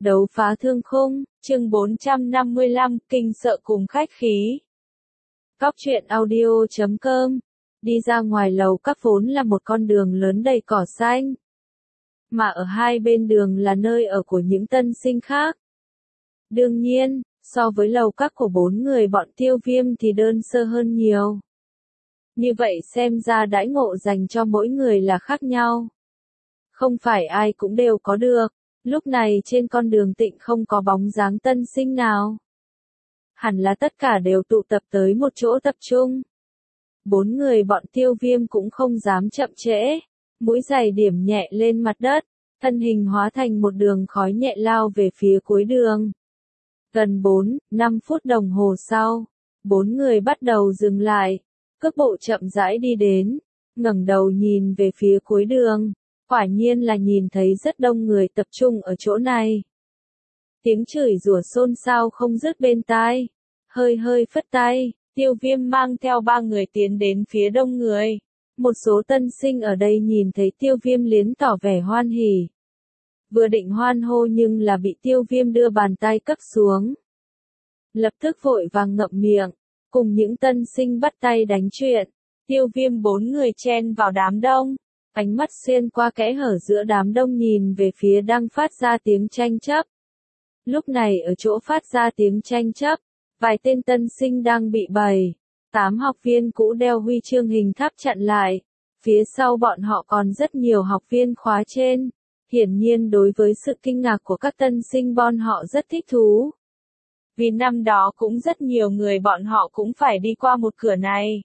Đấu phá thương khung, chương 455, kinh sợ cùng khách khí. Góc truyện audio.com. Đi ra ngoài lầu các vốn là một con đường lớn đầy cỏ xanh. Mà ở hai bên đường là nơi ở của những tân sinh khác. Đương nhiên, so với lầu các của 4 người bọn Tiêu Viêm thì đơn sơ hơn nhiều. Như vậy xem ra đãi ngộ dành cho mỗi người là khác nhau. Không phải ai cũng đều có được. Lúc này trên con đường Tịnh không có bóng dáng tân sinh nào. Hẳn là tất cả đều tụ tập tới một chỗ tập trung. 4 người bọn Tiêu Viêm cũng không dám chậm trễ. Mũi giày điểm nhẹ lên mặt đất, thân hình hóa thành một đường khói nhẹ lao về phía cuối đường. Gần 4-5 phút đồng hồ sau, 4 người bắt đầu dừng lại, cước bộ chậm rãi đi đến, ngẩng đầu nhìn về phía cuối đường. Quả nhiên là nhìn thấy rất đông người tập trung ở chỗ này. Tiếng chửi rủa xôn xao không dứt bên tai. Hơi phất tay, Tiêu Viêm mang theo 3 người tiến đến phía đông người. Một số tân sinh ở đây nhìn thấy Tiêu Viêm liến tỏ vẻ hoan hỉ. Vừa định hoan hô nhưng là bị Tiêu Viêm đưa bàn tay cất xuống. Lập tức vội vàng ngậm miệng, cùng những tân sinh bắt tay đánh chuyện. Tiêu Viêm 4 người chen vào đám đông. Ánh mắt xuyên qua kẽ hở giữa đám đông nhìn về phía đang phát ra tiếng tranh chấp. Lúc này ở chỗ phát ra tiếng tranh chấp, vài tên tân sinh đang bị 7-8 học viên cũ đeo huy chương hình tháp chặn lại. Phía sau bọn họ còn rất nhiều học viên khóa trên. Hiển nhiên đối với sự kinh ngạc của các tân sinh bọn họ rất thích thú. Vì năm đó cũng rất nhiều người bọn họ cũng phải đi qua một cửa này.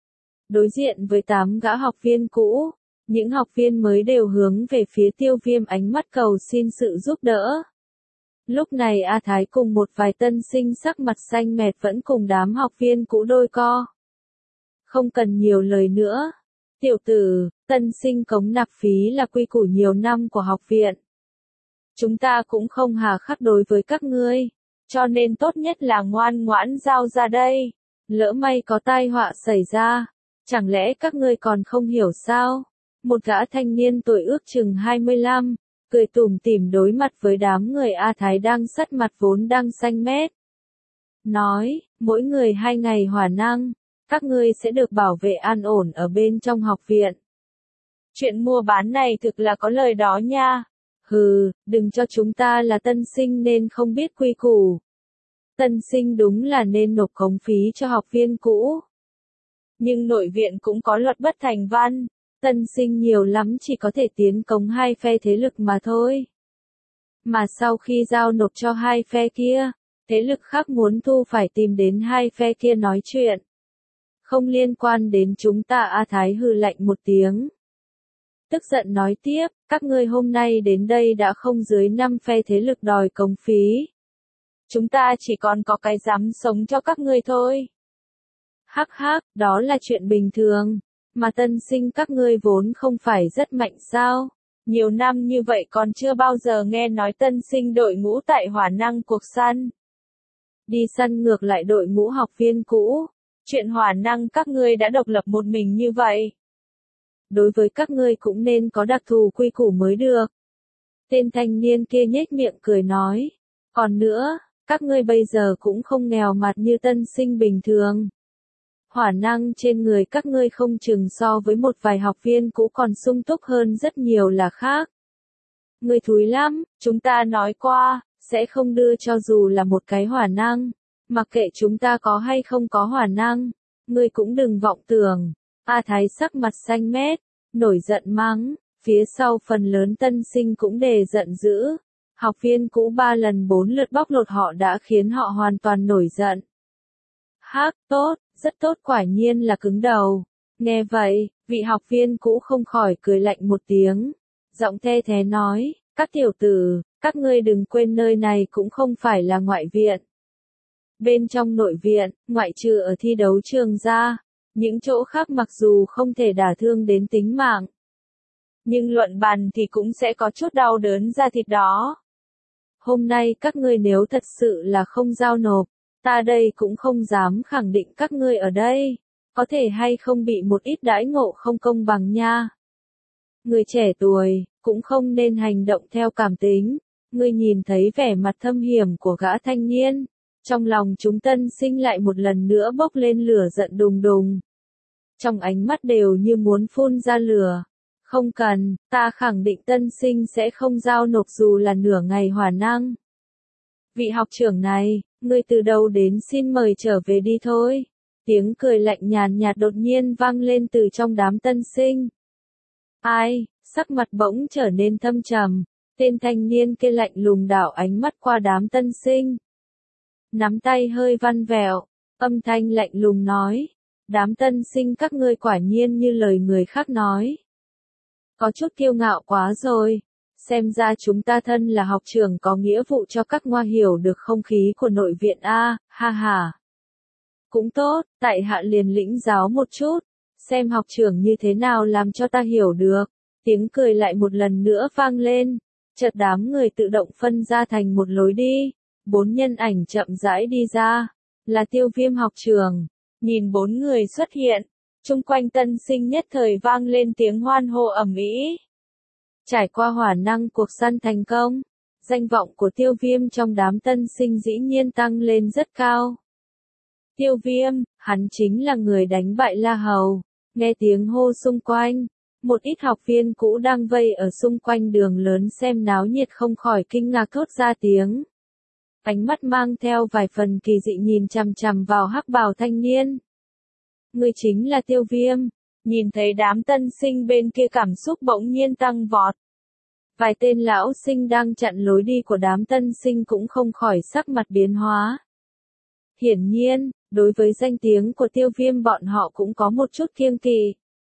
Đối diện với 8 gã học viên cũ. Những học viên mới đều hướng về phía Tiêu Viêm ánh mắt cầu xin sự giúp đỡ. Lúc này A Thái cùng một vài tân sinh sắc mặt xanh mét vẫn cùng đám học viên cũ đôi co. Không cần nhiều lời nữa. Tiểu tử, tân sinh cống nạp phí là quy củ nhiều năm của học viện. Chúng ta cũng không hà khắc đối với các ngươi, cho nên tốt nhất là ngoan ngoãn giao ra đây. Lỡ may có tai họa xảy ra, chẳng lẽ các ngươi còn không hiểu sao? Một gã thanh niên tuổi ước chừng 25, cười tủm tỉm đối mặt với đám người A Thái đang sắt mặt vốn đang xanh mét. Nói, mỗi người 2 ngày hỏa năng, các ngươi sẽ được bảo vệ an ổn ở bên trong học viện. Chuyện mua bán này thực là có lời đó nha. Hừ, đừng cho chúng ta là tân sinh nên không biết quy củ. Tân sinh đúng là nên nộp cống phí cho học viên cũ. Nhưng nội viện cũng có luật bất thành văn. Tân sinh nhiều lắm chỉ có thể tiến cống 2 phe thế lực mà thôi. Mà sau khi giao nộp cho 2 phe kia, thế lực khác muốn thu phải tìm đến 2 phe kia nói chuyện. Không liên quan đến chúng ta. A Thái hừ lạnh một tiếng. Tức giận nói tiếp, các ngươi hôm nay đến đây đã không dưới 5 phe thế lực đòi cống phí. Chúng ta chỉ còn có cái dám sống cho các ngươi thôi. Hắc hắc, đó là chuyện bình thường. Mà tân sinh các ngươi vốn không phải rất mạnh sao? Nhiều năm như vậy còn chưa bao giờ nghe nói tân sinh đội ngũ tại hỏa năng cuộc săn. Đi săn ngược lại đội ngũ học viên cũ. Chuyện hỏa năng các ngươi đã độc lập một mình như vậy. Đối với các ngươi cũng nên có đặc thù quy củ mới được. Tên thanh niên kia nhếch miệng cười nói. Còn nữa, các ngươi bây giờ cũng không nghèo mặt như tân sinh bình thường. Hỏa năng trên người các ngươi không chừng so với một vài học viên cũ còn sung túc hơn rất nhiều là khác. Ngươi thúi lắm, chúng ta nói qua, sẽ không đưa cho dù là một cái hỏa năng. Mặc kệ chúng ta có hay không có hỏa năng, ngươi cũng đừng vọng tưởng. A Thái sắc mặt xanh mét, nổi giận mắng, phía sau phần lớn tân sinh cũng đề giận dữ. Học viên cũ 3 lần 4 lượt bóc lột họ đã khiến họ hoàn toàn nổi giận. Hắc, tốt. Rất tốt, quả nhiên là cứng đầu. Nghe vậy, vị học viên cũ không khỏi cười lạnh một tiếng. Giọng the thế nói, các tiểu tử, các ngươi đừng quên nơi này cũng không phải là ngoại viện. Bên trong nội viện, ngoại trừ ở thi đấu trường ra, những chỗ khác mặc dù không thể đả thương đến tính mạng. Nhưng luận bàn thì cũng sẽ có chút đau đớn da thịt đó. Hôm nay các ngươi nếu thật sự là không giao nộp, ta đây cũng không dám khẳng định các ngươi ở đây, có thể hay không bị một ít đãi ngộ không công bằng nha. Người trẻ tuổi, cũng không nên hành động theo cảm tính, Ngươi nhìn thấy vẻ mặt thâm hiểm của gã thanh niên. Trong lòng chúng tân sinh lại một lần nữa bốc lên lửa giận đùng đùng. Trong ánh mắt đều như muốn phun ra lửa. Không cần, ta khẳng định tân sinh sẽ không giao nộp dù là nửa ngày hỏa năng. Vị học trưởng này, ngươi từ đâu đến xin mời trở về đi thôi. Tiếng cười lạnh nhàn nhạt đột nhiên vang lên từ trong đám tân sinh. Ai, sắc mặt bỗng trở nên thâm trầm, tên thanh niên kia lạnh lùng đảo ánh mắt qua đám tân sinh. Nắm tay hơi vặn vẹo, âm thanh lạnh lùng nói, đám tân sinh các ngươi quả nhiên như lời người khác nói. Có chút kiêu ngạo quá rồi, xem ra chúng ta thân là học trưởng có nghĩa vụ cho các ngoa hiểu được không khí của nội viện a, ha ha. Cũng tốt, tại hạ liền lĩnh giáo một chút, xem học trưởng như thế nào làm cho ta hiểu được. Tiếng cười lại một lần nữa vang lên, chợt đám người tự động phân ra thành một lối đi, 4 nhân ảnh chậm rãi đi ra, là Tiêu Viêm học trưởng. Nhìn 4 người xuất hiện, chung quanh tân sinh nhất thời vang lên tiếng hoan hô ầm ĩ. Trải qua hỏa năng cuộc săn thành công, danh vọng của Tiêu Viêm trong đám tân sinh dĩ nhiên tăng lên rất cao. Tiêu Viêm, hắn chính là người đánh bại La Hầu. Nghe tiếng hô xung quanh, một ít học viên cũ đang vây ở xung quanh đường lớn xem náo nhiệt không khỏi kinh ngạc thốt ra tiếng. Ánh mắt mang theo vài phần kỳ dị nhìn chằm chằm vào hắc bào thanh niên. Người chính là Tiêu Viêm. Nhìn thấy đám tân sinh bên kia cảm xúc bỗng nhiên tăng vọt. Vài tên lão sinh đang chặn lối đi của đám tân sinh cũng không khỏi sắc mặt biến hóa. Hiển nhiên, đối với danh tiếng của Tiêu Viêm bọn họ cũng có một chút kiêng kỵ.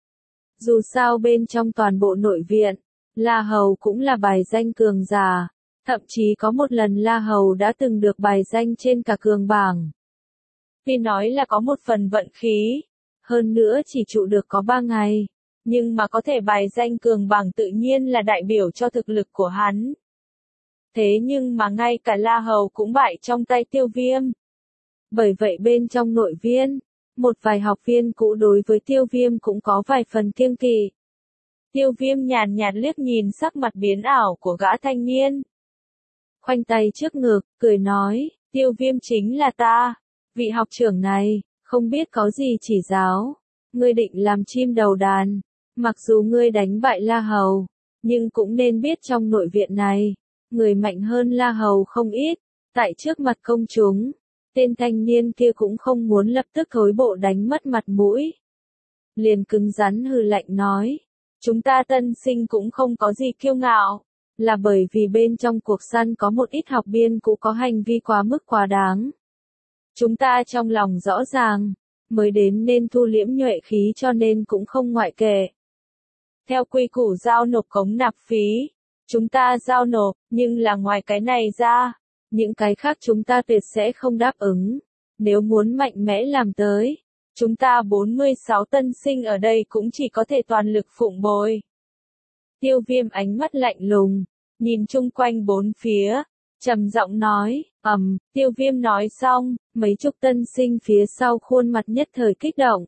Dù sao bên trong toàn bộ nội viện, La Hầu cũng là bài danh cường giả. Thậm chí có một lần La Hầu đã từng được bài danh trên cả cường bảng. Tuy nói là có một phần vận khí, hơn nữa chỉ trụ được có 3 ngày, nhưng mà có thể bài danh cường bảng tự nhiên là đại biểu cho thực lực của hắn. Thế nhưng mà ngay cả La Hầu cũng bại trong tay Tiêu Viêm. Bởi vậy bên trong nội viên, một vài học viên cũ đối với Tiêu Viêm cũng có vài phần kiêng kỵ. Tiêu Viêm nhàn nhạt liếc nhìn sắc mặt biến ảo của gã thanh niên. Khoanh tay trước ngực, cười nói, Tiêu Viêm chính là ta. Vị học trưởng này, không biết có gì chỉ giáo. Ngươi định làm chim đầu đàn. Mặc dù ngươi đánh bại La Hầu, nhưng cũng nên biết trong nội viện này, người mạnh hơn La Hầu không ít. Tại trước mặt công chúng, tên thanh niên kia cũng không muốn lập tức thối bộ đánh mất mặt mũi. Liền cứng rắn hừ lạnh nói, chúng ta tân sinh cũng không có gì kiêu ngạo. Là bởi vì bên trong cuộc săn có một ít học viên cũ có hành vi quá mức quá đáng. Chúng ta trong lòng rõ ràng, mới đến nên thu liễm nhuệ khí cho nên cũng không ngoại kệ. Theo quy củ giao nộp cống nạp phí, chúng ta giao nộp, nhưng là ngoài cái này ra, những cái khác chúng ta tuyệt sẽ không đáp ứng. Nếu muốn mạnh mẽ làm tới, chúng ta 46 tân sinh ở đây cũng chỉ có thể toàn lực phụng bồi. Tiêu Viêm ánh mắt lạnh lùng, nhìn chung quanh bốn phía, trầm giọng nói, Tiêu Viêm nói xong, mấy chục tân sinh phía sau khuôn mặt nhất thời kích động.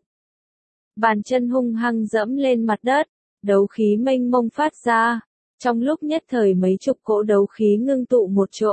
Bàn chân hung hăng dẫm lên mặt đất, đấu khí mênh mông phát ra, trong lúc nhất thời mấy chục cỗ đấu khí ngưng tụ một chỗ.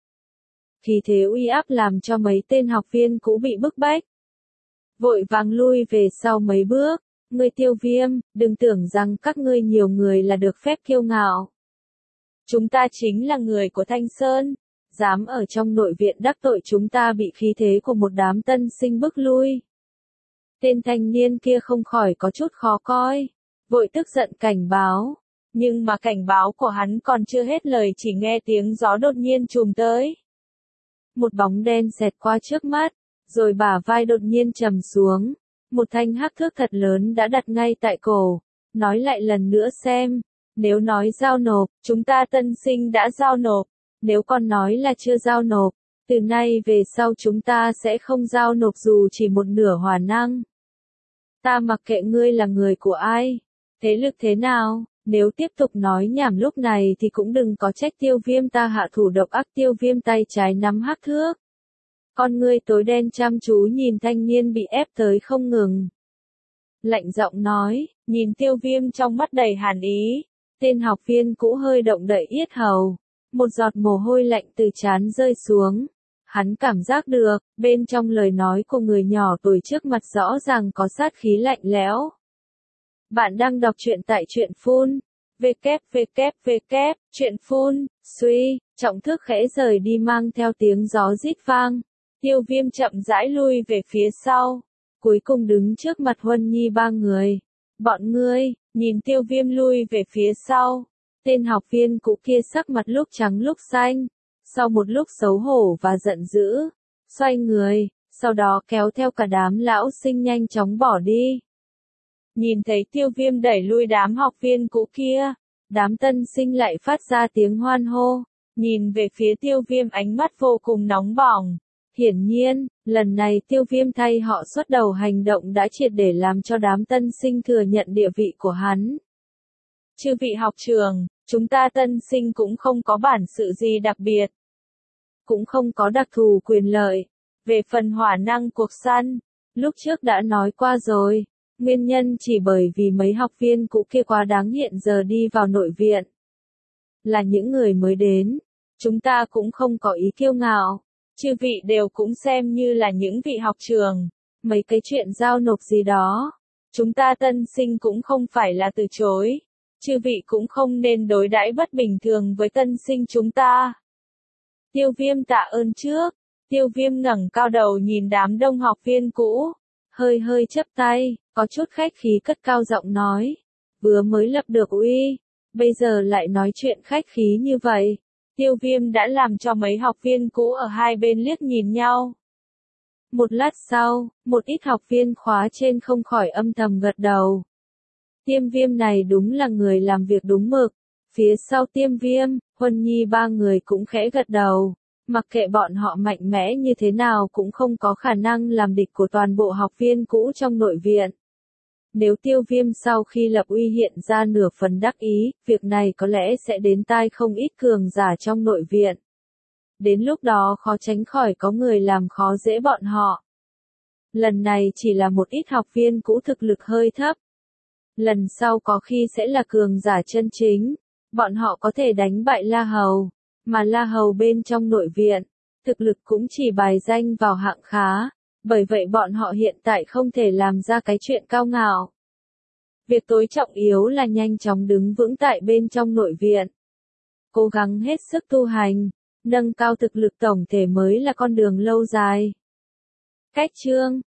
Khí thế uy áp làm cho mấy tên học viên cũ bị bức bách. Vội vàng lui về sau mấy bước. Ngươi Tiêu Viêm, đừng tưởng rằng các ngươi nhiều người là được phép kiêu ngạo. Chúng ta chính là người của Thanh Sơn, dám ở trong nội viện đắc tội chúng ta bị khí thế của một đám tân sinh bức lui. Tên thanh niên kia không khỏi có chút khó coi, vội tức giận cảnh báo, nhưng mà cảnh báo của hắn còn chưa hết lời chỉ nghe tiếng gió đột nhiên trùm tới. Một bóng đen xẹt qua trước mắt, rồi bả vai đột nhiên trầm xuống. Một thanh hắc thước thật lớn đã đặt ngay tại cổ, nói lại lần nữa xem, nếu nói giao nộp, chúng ta tân sinh đã giao nộp, nếu còn nói là chưa giao nộp, từ nay về sau chúng ta sẽ không giao nộp dù chỉ một nửa hỏa năng. Ta mặc kệ ngươi là người của ai, thế lực thế nào, nếu tiếp tục nói nhảm lúc này thì cũng đừng có trách Tiêu Viêm ta hạ thủ độc ác. Tiêu Viêm tay trái nắm hắc thước. Con ngươi tối đen chăm chú nhìn thanh niên bị ép tới không ngừng. Lạnh giọng nói, nhìn Tiêu Viêm trong mắt đầy hàn ý, tên học viên cũ hơi động đậy yết hầu, một giọt mồ hôi lạnh từ trán rơi xuống. Hắn cảm giác được, bên trong lời nói của người nhỏ tuổi trước mặt rõ ràng có sát khí lạnh lẽo. Bạn đang đọc truyện tại truyện phun. www. Truyện phun, suy, trọng thức khẽ rời đi mang theo tiếng gió rít vang. Tiêu Viêm chậm rãi lui về phía sau. Cuối cùng đứng trước mặt Huân Nhi ba người. Bọn ngươi, nhìn Tiêu Viêm lui về phía sau. Tên học viên cũ kia sắc mặt lúc trắng lúc xanh. Sau một lúc xấu hổ và giận dữ, xoay người, sau đó kéo theo cả đám lão sinh nhanh chóng bỏ đi. Nhìn thấy Tiêu Viêm đẩy lui đám học viên cũ kia, đám tân sinh lại phát ra tiếng hoan hô, nhìn về phía Tiêu Viêm ánh mắt vô cùng nóng bỏng. Hiển nhiên, lần này Tiêu Viêm thay họ xuất đầu hành động đã triệt để làm cho đám tân sinh thừa nhận địa vị của hắn. Chư vị học trưởng, chúng ta tân sinh cũng không có bản sự gì đặc biệt. Cũng không có đặc thù quyền lợi. Về phần hỏa năng cuộc săn, lúc trước đã nói qua rồi. Nguyên nhân chỉ bởi vì mấy học viên cũ kia quá đáng hiện giờ đi vào nội viện. Là những người mới đến. Chúng ta cũng không có ý kiêu ngạo. Chư vị đều cũng xem như là những vị học trưởng. Mấy cái chuyện giao nộp gì đó. Chúng ta tân sinh cũng không phải là từ chối. Chư vị cũng không nên đối đãi bất bình thường với tân sinh chúng ta. Tiêu Viêm tạ ơn trước. Tiêu Viêm ngẩng cao đầu nhìn đám đông học viên cũ. Hơi hơi chắp tay, có chút khách khí cất cao giọng nói. Vừa mới lập được uy, bây giờ lại nói chuyện khách khí như vậy. Tiêu Viêm đã làm cho mấy học viên cũ ở hai bên liếc nhìn nhau. Một lát sau, một ít học viên khóa trên không khỏi âm thầm gật đầu. Tiêu Viêm này đúng là người làm việc đúng mực. Phía sau Tiêu Viêm, Huân Nhi ba người cũng khẽ gật đầu. Mặc kệ bọn họ mạnh mẽ như thế nào cũng không có khả năng làm địch của toàn bộ học viên cũ trong nội viện. Nếu Tiêu Viêm sau khi lập uy hiện ra nửa phần đắc ý, việc này có lẽ sẽ đến tai không ít cường giả trong nội viện. Đến lúc đó khó tránh khỏi có người làm khó dễ bọn họ. Lần này chỉ là một ít học viên cũ thực lực hơi thấp. Lần sau có khi sẽ là cường giả chân chính. Bọn họ có thể đánh bại La Hầu. Mà La Hầu bên trong nội viện, thực lực cũng chỉ bài danh vào hạng khá. Bởi vậy bọn họ hiện tại không thể làm ra cái chuyện cao ngạo. Việc tối trọng yếu là nhanh chóng đứng vững tại bên trong nội viện. Cố gắng hết sức tu hành, nâng cao thực lực tổng thể mới là con đường lâu dài. Cách chương